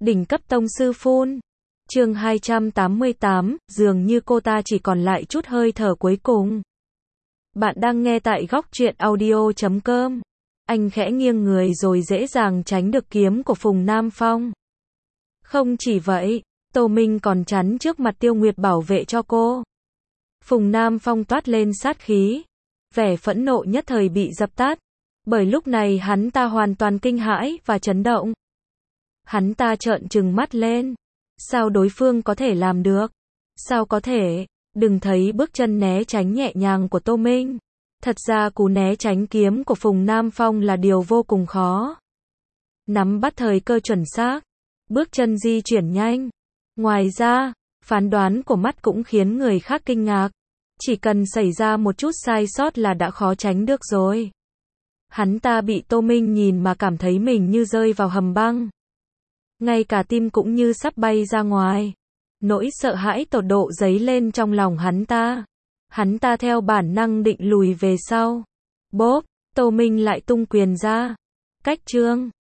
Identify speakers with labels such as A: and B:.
A: Đỉnh cấp tông sư phun. Chương 288, dường như cô ta chỉ còn lại chút hơi thở cuối cùng. Bạn đang nghe tại góc truyện audio.com. Anh khẽ nghiêng người rồi dễ dàng tránh được kiếm của Phùng Nam Phong. Không chỉ vậy, Tô Minh còn chắn trước mặt Tiêu Nguyệt bảo vệ cho cô. Phùng Nam Phong toát lên sát khí. Vẻ phẫn nộ nhất thời bị dập tắt. Bởi lúc này hắn ta hoàn toàn kinh hãi và chấn động. Hắn ta trợn trừng mắt lên. Sao đối phương có thể làm được? Sao có thể? Đừng thấy bước chân né tránh nhẹ nhàng của Tô Minh. Thật ra cú né tránh kiếm của Phùng Nam Phong là điều vô cùng khó. Nắm bắt thời cơ chuẩn xác. Bước chân di chuyển nhanh. Ngoài ra, phán đoán của mắt cũng khiến người khác kinh ngạc. Chỉ cần xảy ra một chút sai sót là đã khó tránh được rồi. Hắn ta bị Tô Minh nhìn mà cảm thấy mình như rơi vào hầm băng. Ngay cả tim cũng như sắp bay ra ngoài. Nỗi sợ hãi tột độ dấy lên trong lòng hắn ta. Hắn ta theo bản năng định lùi về sau. Bốp, Tô Minh lại tung quyền ra. Cách chương